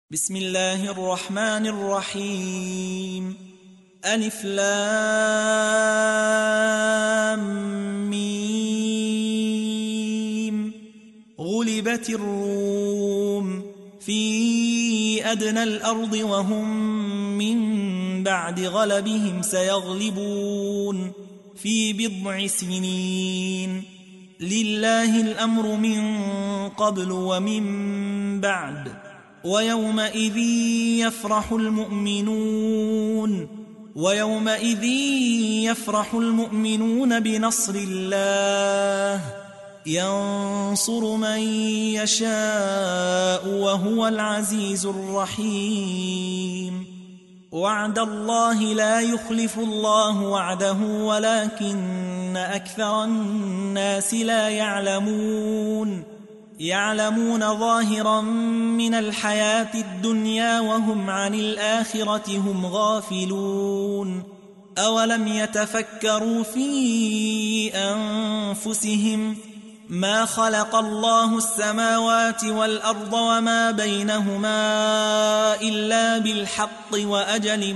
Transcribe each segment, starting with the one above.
بسم الله الرحمن الرحيم ألف لام ميم غلبت الروم في أدنى الأرض وهم من بعد غلبهم سيغلبون في بضع سنين لله الأمر من قبل ومن بعد ويومئذ يفرح المؤمنون بنصر الله ينصر من يشاء وهو العزيز الرحيم وعد الله لا يخلف الله وعده ولكن أكثر الناس لا يعلمون ظاهرا من الحياة الدنيا وهم عن الآخرة هم غافلون أولم يتفكروا في أنفسهم ما خلق الله السماوات والأرض وما بينهما إلا بالحق وأجل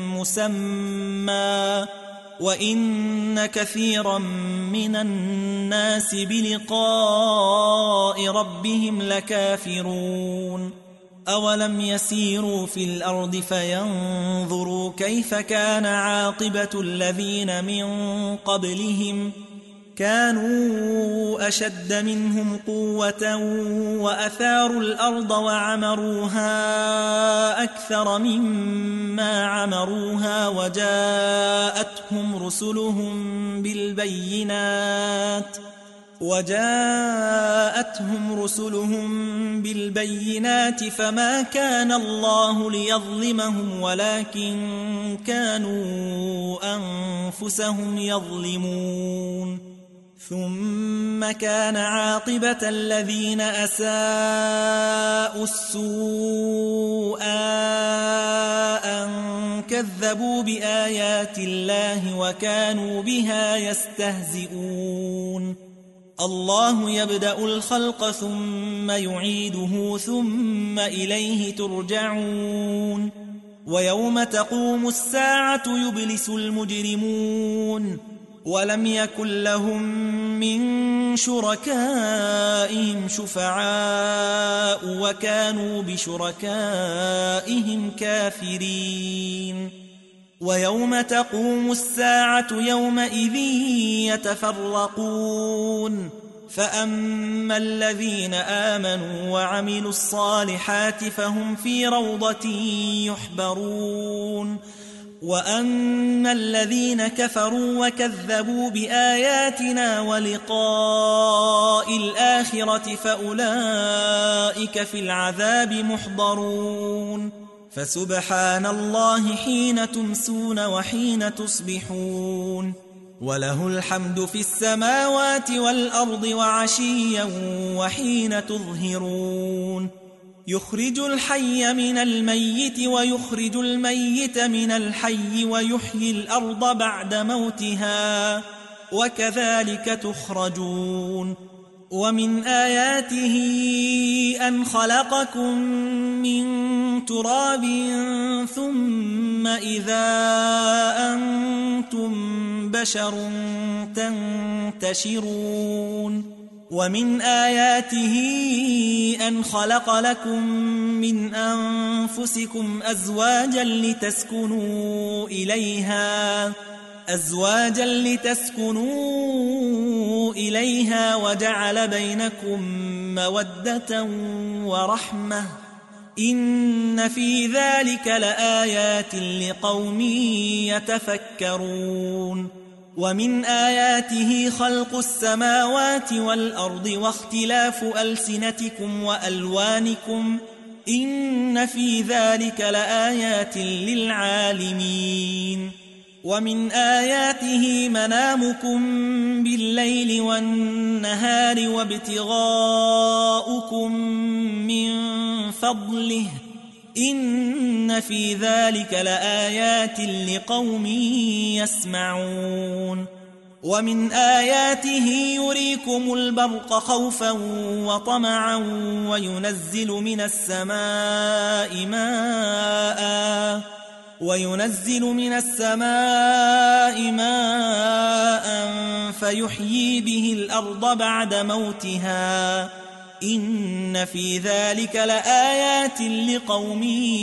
مسمى وإن كثيرا من الناس بلقاء ربهم لكافرون أولم يسيروا في الأرض فينظروا كيف كان عاقبة الذين من قبلهم كانوا أشد منهم قوة وأثاروا الأرض وعمروها أكثر مما عمروها وجاءتهم رسلهم بالبينات فما كان الله ليظلمهم ولكن كانوا أنفسهم يظلمون ثم كان عاقبة الذين أساءوا السوء أن كذبوا بآيات الله وكانوا بها يستهزئون الله يبدأ الخلق ثم يعيده ثم إليه ترجعون ويوم تقوم الساعة يبلس المجرمون ولم يكن لهم من شركائهم شفعاء وكانوا بشركائهم كافرين ويوم تقوم الساعة يومئذ يتفرقون فأما الذين آمنوا وعملوا الصالحات فهم في روضة يحبرون وأما الذين كفروا وكذبوا بآياتنا ولقاء الآخرة فأولئك في العذاب محضرون فسبحان الله حين تمسون وحين تصبحون وله الحمد في السماوات والأرض وعشيا وحين تظهرون يخرج الحي من الميت ويخرج الميت من الحي ويحيي الأرض بعد موتها وكذلك تخرجون ومن آياته أن خلقكم من تراب ثم إذا أنتم بشر تنتشرون ومن آياته أن خلق لكم من أنفسكم أزواجا لتسكنوا إليها وجعل بينكم مودة ورحمة إن في ذلك لآيات لقوم يتفكرون ومن آياته خلق السماوات والأرض واختلاف ألسنتكم وألوانكم إن في ذلك لآيات للعالمين ومن آياته منامكم بالليل والنهار وابتغاؤكم من فضله إن في ذلك لآيات لقوم يسمعون ومن آياته يريكم البرق خوفا وطمعا وينزل من السماء ماء فيحيي به الأرض بعد موتها إن في ذلك لآيات لقوم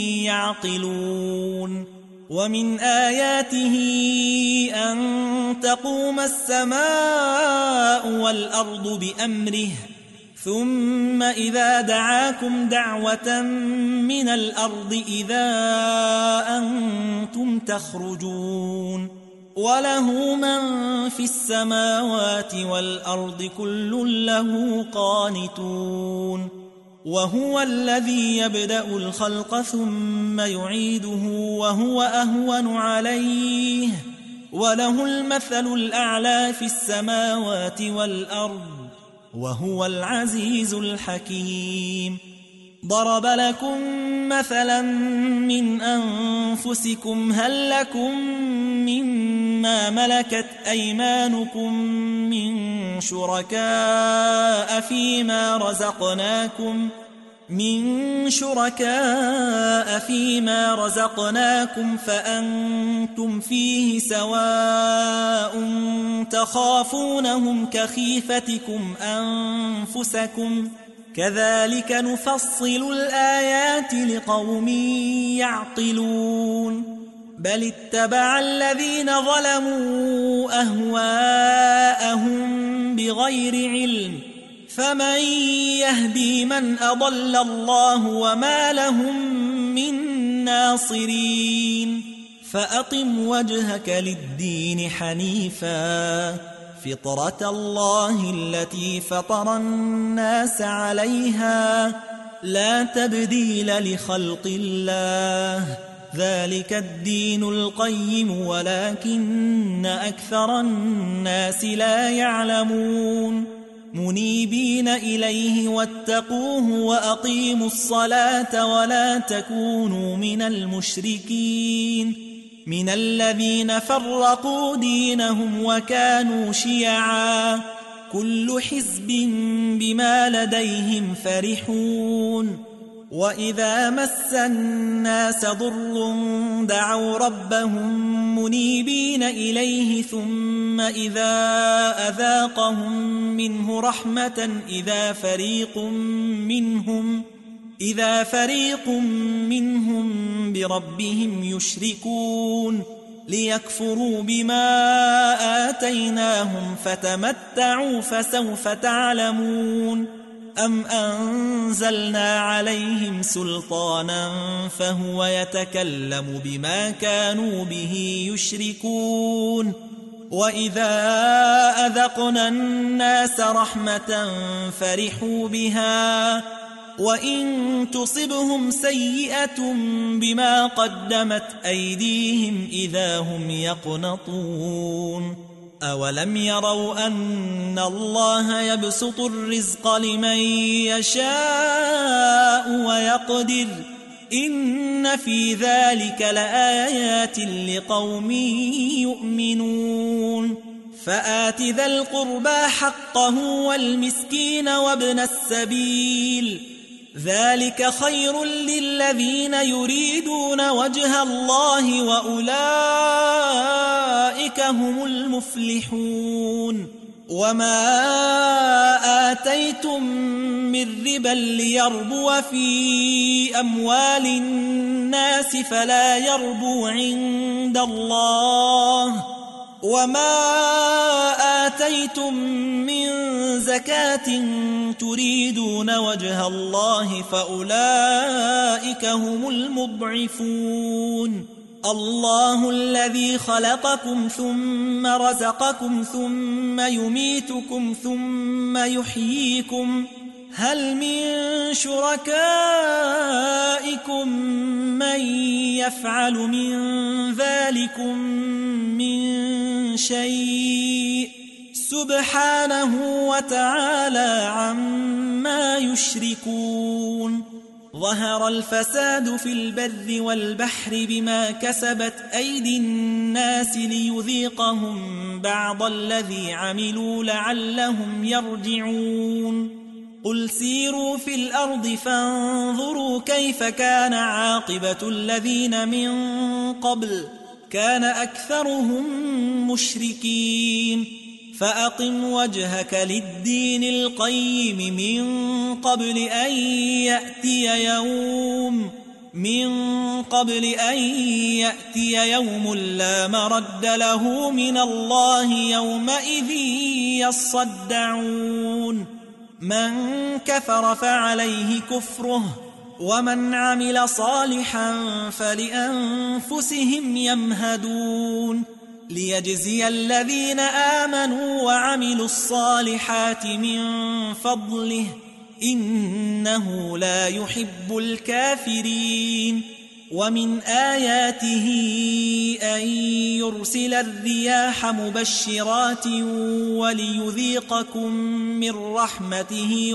يعقلون ومن آياته أن تقوم السماء والأرض بأمره ثم إذا دعاكم دعوة من الأرض إذا أنتم تخرجون وله من في السماوات والأرض كل له قانتون وهو الذي يبدأ الخلق ثم يعيده وهو أهون عليه وله المثل الأعلى في السماوات والأرض وهو العزيز الحكيم ضرب لكم مثلا من أنفسكم هل لكم مما ملكت أيمانكم من شركاء فيما رزقناكم فأنتم فيه سواء تخافونهم كخيفتكم أنفسكم كذلك نفصل الآيات لقوم يعقلون بل اتبع الذين ظلموا أهواءهم بغير علم فمن يهدي من أضل الله وما لهم من ناصرين فأقم وجهك للدين حنيفا فطرة الله التي فطر الناس عليها لا تبديل لخلق الله ذلك الدين القيم ولكن أكثر الناس لا يعلمون منيبين إليه واتقوه وأقيموا الصلاة ولا تكونوا من المشركين من الذين فرقوا دينهم وكانوا شيعا كل حزب بما لديهم فرحون وإذا مس الناس ضر دعوا ربهم منيبين إليه ثم إذا أذاقهم منه رحمة إذا فريق منهم بربهم يشركون ليكفروا بما آتيناهم فتمتعوا فسوف تعلمون أم أنزلنا عليهم سلطانا فهو يتكلم بما كانوا به يشركون وإذا أذقنا الناس رحمة فرحوا بها وإن تصبهم سيئة بما قدمت أيديهم إذا هم يقنطون أولم يروا أن الله يبسط الرزق لمن يشاء ويقدر إن في ذلك لآيات لقوم يؤمنون فآت ذا القربى حقه والمسكين وابن السبيل ذلك خير للذين يريدون وجه الله وأولئك هم المفلحون وما آتيتم من ربا ليربو في أموال الناس فلا يربو عند الله وما آتيتم من زكاة تريدون وجه الله فأولئك هم المضعفون الله الذي خلقكم ثم رزقكم ثم يميتكم ثم يحييكم هل من شركائكم من يفعل من ذلكم من شيء سبحانه وتعالى عما يشركون ظهر الفساد في البر والبحر بما كسبت أيدي الناس ليذيقهم بعض الذي عملوا لعلهم يرجعون قل سيروا في الأرض فانظروا كيف كان عاقبة الذين من قبل كان أكثرهم مشركين فأقم وجهك للدين القيم من قبل أن يأتي يوم لا مرد له من الله يومئذ يصدعون من كفر فعليه كفره ومن عمل صالحا فلأنفسهم يمهدون ليجزي الذين آمنوا وعملوا الصالحات من فضله إنه لا يحب الكافرين ومن آياته أن يرسل الرياح مبشرات وليذيقكم من رحمته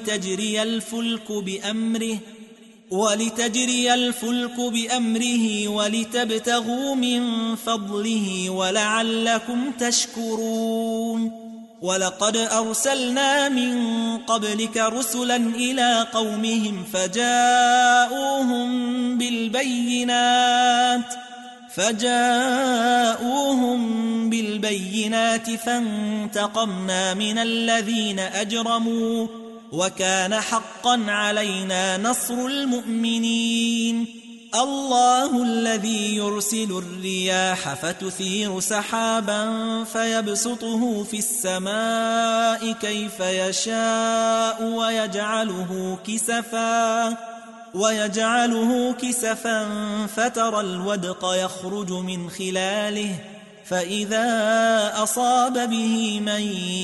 ولتجري الفلك بأمره ولتبتغوا من فضله ولعلكم تشكرون ولقد أرسلنا من قبلك رسلا إلى قومهم فجاءوهم بالبينات فانتقمنا من الذين أجرموا وكان حقا علينا نصر المؤمنين الله الذي يرسل الرياح فتثير سحابا فيبسطه في السماء كيف يشاء ويجعله كسفا فترى الودق يخرج من خلاله فإذا أصاب به من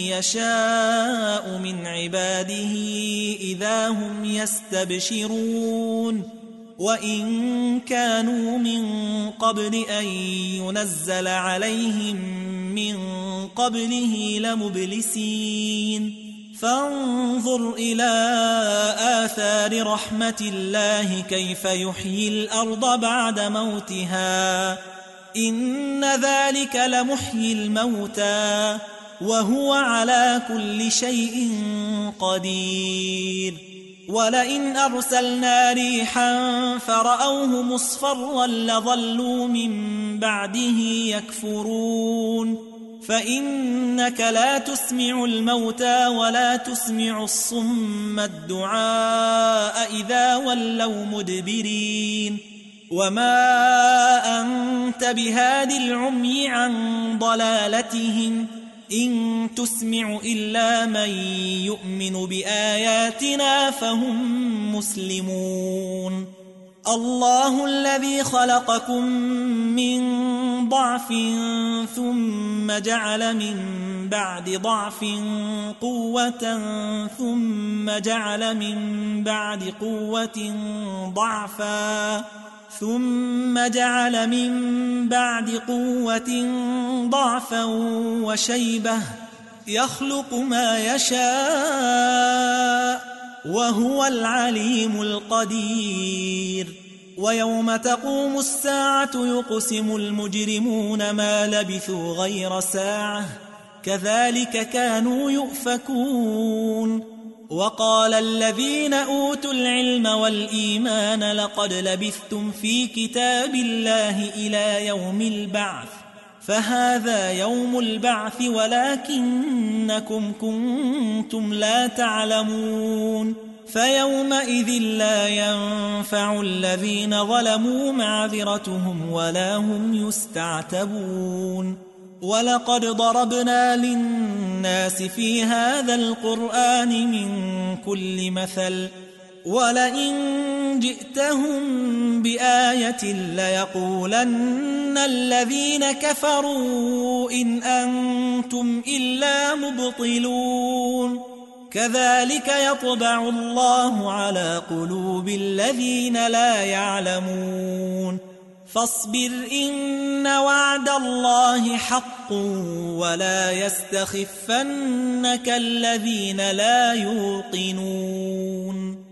يشاء من عباده إذا هم يستبشرون وإن كانوا من قبل أن ينزل عليهم من قبله لمبلسين فانظر إلى آثار رحمة الله كيف يحيي الأرض بعد موتها إن ذلك لمحيي الموتى وهو على كل شيء قدير ولئن أرسلنا ريحا فرأوه مصفرا لظلوا من بعده يكفرون فإنك لا تسمع الموتى ولا تسمع الصم الدعاء إذا ولوا مدبرين وما أنت بهاد العمي عن ضلالتهم إن تسمع إلا من يؤمن بآياتنا فهم مسلمون الله الذي خلقكم من ضعف ثم جعل من بعد ضعف قوة ثم جعل من بعد قوة ضعفا ثم جعل من بعد قوة ضعفا وشيبة يخلق ما يشاء وهو العليم القدير ويوم تقوم الساعة يقسم المجرمون ما لبثوا غير ساعة كذلك كانوا يؤفكون وقال الذين أوتوا العلم والإيمان لقد لبثتم في كتاب الله إلى يوم البعث فهذا يوم البعث ولكنكم كنتم لا تعلمون فيومئذ لا ينفع الذين ظلموا معذرتهم ولا هم يستعتبون ولقد ضربنا للناس في هذا القرآن من كل مثل ولئن جئتهم بآية ليقولن الذين كفروا إن أنتم إلا مبطلون كذلك يطبع الله على قلوب الذين لا يعلمون فاصبر إن وعد الله حق ولا يستخفنك الذين لا يوقنون